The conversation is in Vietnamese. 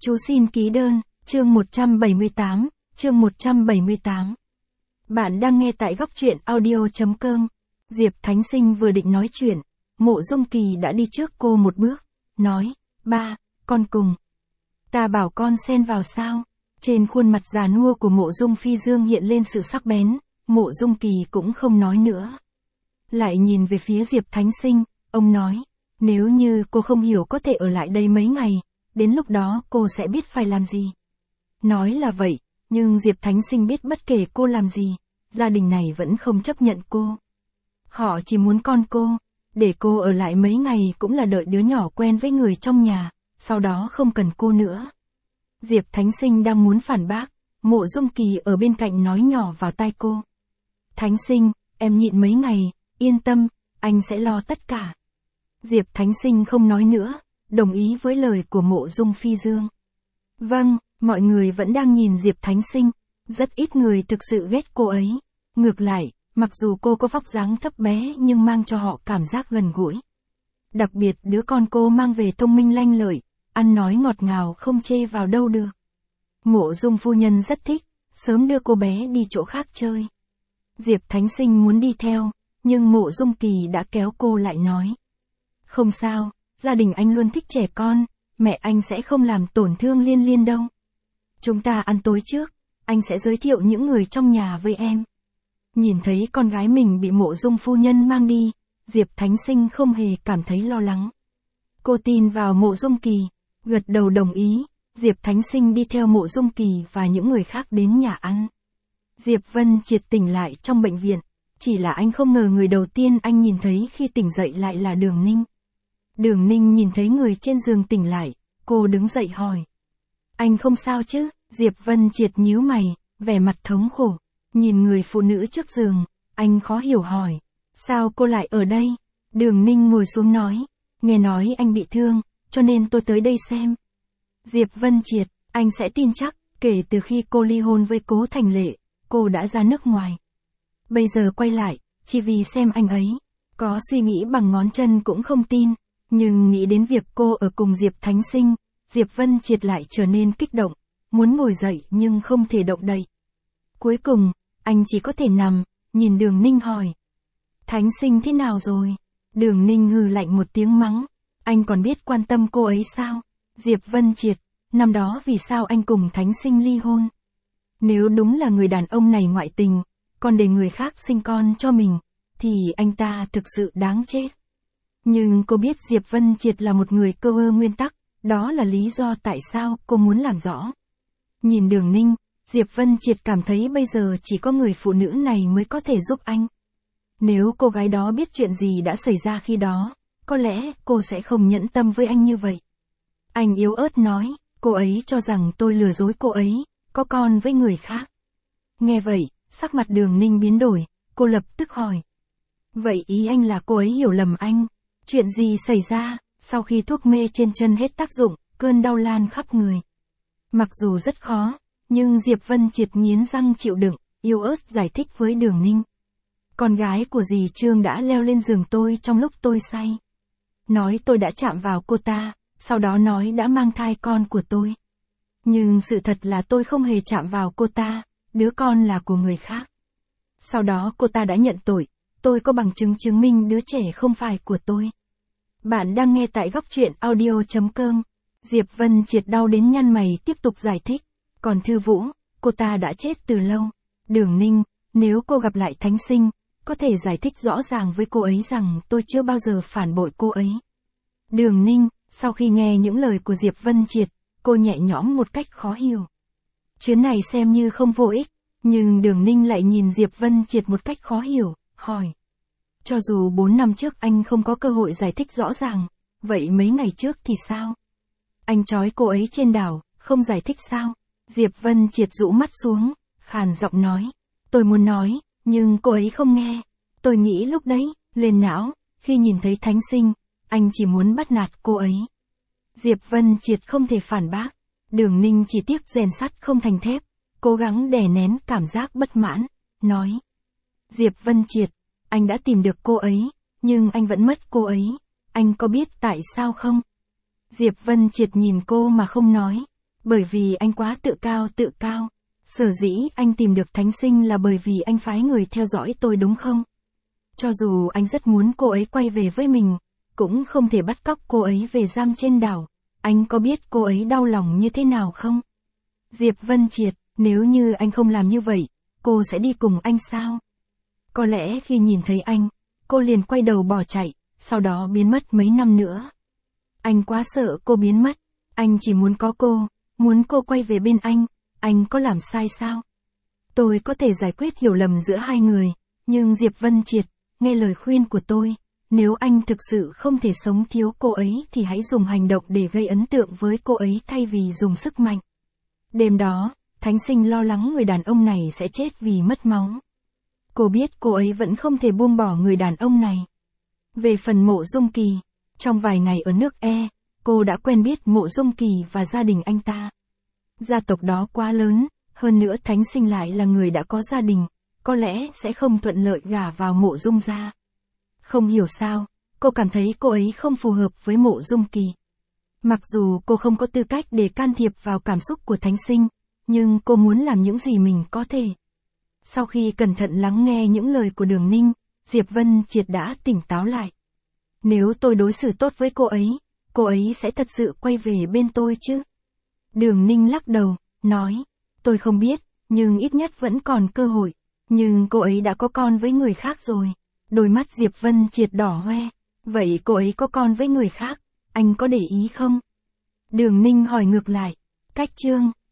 Chú xin ký đơn, chương 178, chương 178. Bạn đang nghe tại góc truyện audio.com. Diệp Thánh Sinh vừa định nói chuyện, Mộ Dung Kỳ đã đi trước cô một bước, nói, ba, con cùng. Ta bảo con xen vào sao? Trên khuôn mặt già nua của Mộ Dung Phi Dương hiện lên sự sắc bén, Mộ Dung Kỳ cũng không nói nữa. Lại nhìn về phía Diệp Thánh Sinh, ông nói, nếu như cô không hiểu có thể ở lại đây mấy ngày, đến lúc đó cô sẽ biết phải làm gì. Nói là vậy, nhưng Diệp Thánh Sinh biết bất kể cô làm gì, gia đình này vẫn không chấp nhận cô. Họ chỉ muốn con cô, để cô ở lại mấy ngày cũng là đợi đứa nhỏ quen với người trong nhà, sau đó không cần cô nữa. Diệp Thánh Sinh đang muốn phản bác, Mộ Dung Kỳ ở bên cạnh nói nhỏ vào tai cô. Thánh Sinh, em nhịn mấy ngày, yên tâm, anh sẽ lo tất cả. Diệp Thánh Sinh không nói nữa, đồng ý với lời của Mộ Dung Phi Dương. Vâng, mọi người vẫn đang nhìn Diệp Thánh Sinh, rất ít người thực sự ghét cô ấy. Ngược lại, mặc dù cô có vóc dáng thấp bé nhưng mang cho họ cảm giác gần gũi. Đặc biệt đứa con cô mang về thông minh lanh lợi, ăn nói ngọt ngào không chê vào đâu được. Mộ Dung phu nhân rất thích, sớm đưa cô bé đi chỗ khác chơi. Diệp Thánh Sinh muốn đi theo, nhưng Mộ Dung Kỳ đã kéo cô lại nói. Không sao, gia đình anh luôn thích trẻ con, mẹ anh sẽ không làm tổn thương Liên Liên đâu. Chúng ta ăn tối trước, anh sẽ giới thiệu những người trong nhà với em. Nhìn thấy con gái mình bị Mộ Dung phu nhân mang đi, Diệp Thánh Sinh không hề cảm thấy lo lắng. Cô tin vào Mộ Dung Kỳ, gật đầu đồng ý, Diệp Thánh Sinh đi theo Mộ Dung Kỳ và những người khác đến nhà ăn. Diệp Vân Triệt tỉnh lại trong bệnh viện, chỉ là anh không ngờ người đầu tiên anh nhìn thấy khi tỉnh dậy lại là Đường Ninh. Đường Ninh nhìn thấy người trên giường tỉnh lại, cô đứng dậy hỏi. Anh không sao chứ? Diệp Vân Triệt nhíu mày, vẻ mặt thống khổ. Nhìn người phụ nữ trước giường, anh khó hiểu hỏi. Sao cô lại ở đây? Đường Ninh ngồi xuống nói. Nghe nói anh bị thương, cho nên tôi tới đây xem. Diệp Vân Triệt, anh sẽ tin chắc, kể từ khi cô ly hôn với Cố Thành Lệ, cô đã ra nước ngoài. Bây giờ quay lại, chỉ vì xem anh ấy. Có suy nghĩ bằng ngón chân cũng không tin. Nhưng nghĩ đến việc cô ở cùng Diệp Thánh Sinh, Diệp Vân Triệt lại trở nên kích động, muốn ngồi dậy nhưng không thể động đậy. Cuối cùng, anh chỉ có thể nằm, nhìn Đường Ninh hỏi. Thánh Sinh thế nào rồi? Đường Ninh hừ lạnh một tiếng mắng. Anh còn biết quan tâm cô ấy sao? Diệp Vân Triệt, năm đó vì sao anh cùng Thánh Sinh ly hôn? Nếu đúng là người đàn ông này ngoại tình, còn để người khác sinh con cho mình, thì anh ta thực sự đáng chết. Nhưng cô biết Diệp Vân Triệt là một người cơ ơ nguyên tắc, đó là lý do tại sao cô muốn làm rõ. Nhìn Đường Ninh, Diệp Vân Triệt cảm thấy bây giờ chỉ có người phụ nữ này mới có thể giúp anh. Nếu cô gái đó biết chuyện gì đã xảy ra khi đó, có lẽ cô sẽ không nhẫn tâm với anh như vậy. Anh yếu ớt nói, cô ấy cho rằng tôi lừa dối cô ấy, có con với người khác. Nghe vậy, sắc mặt Đường Ninh biến đổi, cô lập tức hỏi. Vậy ý anh là cô ấy hiểu lầm anh? Chuyện gì xảy ra? Sau khi thuốc mê trên chân hết tác dụng, cơn đau lan khắp người. Mặc dù rất khó, nhưng Diệp Vân Triệt nghiến răng chịu đựng, yếu ớt giải thích với Đường Ninh. Con gái của dì Trương đã leo lên giường tôi trong lúc tôi say. Nói tôi đã chạm vào cô ta, sau đó nói đã mang thai con của tôi. Nhưng sự thật là tôi không hề chạm vào cô ta, đứa con là của người khác. Sau đó cô ta đã nhận tội, tôi có bằng chứng chứng minh đứa trẻ không phải của tôi. Bạn đang nghe tại góc truyện audio.com. Diệp Vân Triệt đau đến nhăn mày tiếp tục giải thích. Còn Thư Vũ, cô ta đã chết từ lâu. Đường Ninh, nếu cô gặp lại Thánh Sinh, có thể giải thích rõ ràng với cô ấy rằng tôi chưa bao giờ phản bội cô ấy. Đường Ninh, sau khi nghe những lời của Diệp Vân Triệt, cô nhẹ nhõm một cách khó hiểu. Chuyến này xem như không vô ích, nhưng Đường Ninh lại nhìn Diệp Vân Triệt một cách khó hiểu, hỏi. Cho dù 4 năm trước anh không có cơ hội giải thích rõ ràng, vậy mấy ngày trước thì sao? Anh trói cô ấy trên đảo, không giải thích sao? Diệp Vân Triệt rũ mắt xuống, khàn giọng nói. Tôi muốn nói, nhưng cô ấy không nghe. Tôi nghĩ lúc đấy, lên não, khi nhìn thấy Thánh Sinh, anh chỉ muốn bắt nạt cô ấy. Diệp Vân Triệt không thể phản bác. Đường Ninh chỉ tiếc rèn sắt không thành thép, cố gắng đè nén cảm giác bất mãn, nói. Diệp Vân Triệt, anh đã tìm được cô ấy, nhưng anh vẫn mất cô ấy. Anh có biết tại sao không? Diệp Vân Triệt nhìn cô mà không nói. Bởi vì anh quá tự cao. Sở dĩ anh tìm được Thánh Sinh là bởi vì anh phái người theo dõi tôi đúng không? Cho dù anh rất muốn cô ấy quay về với mình, cũng không thể bắt cóc cô ấy về giam trên đảo. Anh có biết cô ấy đau lòng như thế nào không? Diệp Vân Triệt, nếu như anh không làm như vậy, cô sẽ đi cùng anh sao? Có lẽ khi nhìn thấy anh, cô liền quay đầu bỏ chạy, sau đó biến mất mấy năm nữa. Anh quá sợ cô biến mất, anh chỉ muốn có cô, muốn cô quay về bên anh có làm sai sao? Tôi có thể giải quyết hiểu lầm giữa hai người, nhưng Diệp Vân Triệt, nghe lời khuyên của tôi, nếu anh thực sự không thể sống thiếu cô ấy thì hãy dùng hành động để gây ấn tượng với cô ấy thay vì dùng sức mạnh. Đêm đó, Thánh Sinh lo lắng người đàn ông này sẽ chết vì mất máu. Cô biết cô ấy vẫn không thể buông bỏ người đàn ông này. Về phần Mộ Dung Kỳ, trong vài ngày ở nước E, cô đã quen biết Mộ Dung Kỳ và gia đình anh ta. Gia tộc đó quá lớn, hơn nữa Thánh Sinh lại là người đã có gia đình, có lẽ sẽ không thuận lợi gả vào Mộ Dung gia. Không hiểu sao, cô cảm thấy cô ấy không phù hợp với Mộ Dung Kỳ. Mặc dù cô không có tư cách để can thiệp vào cảm xúc của Thánh Sinh, nhưng cô muốn làm những gì mình có thể. Sau khi cẩn thận lắng nghe những lời của Đường Ninh, Diệp Vân Triệt đã tỉnh táo lại. Nếu tôi đối xử tốt với cô ấy sẽ thật sự quay về bên tôi chứ? Đường Ninh lắc đầu, nói, tôi không biết, nhưng ít nhất vẫn còn cơ hội. Nhưng cô ấy đã có con với người khác rồi. Đôi mắt Diệp Vân Triệt đỏ hoe. Vậy cô ấy có con với người khác, anh có để ý không? Đường Ninh hỏi ngược lại. Cách chương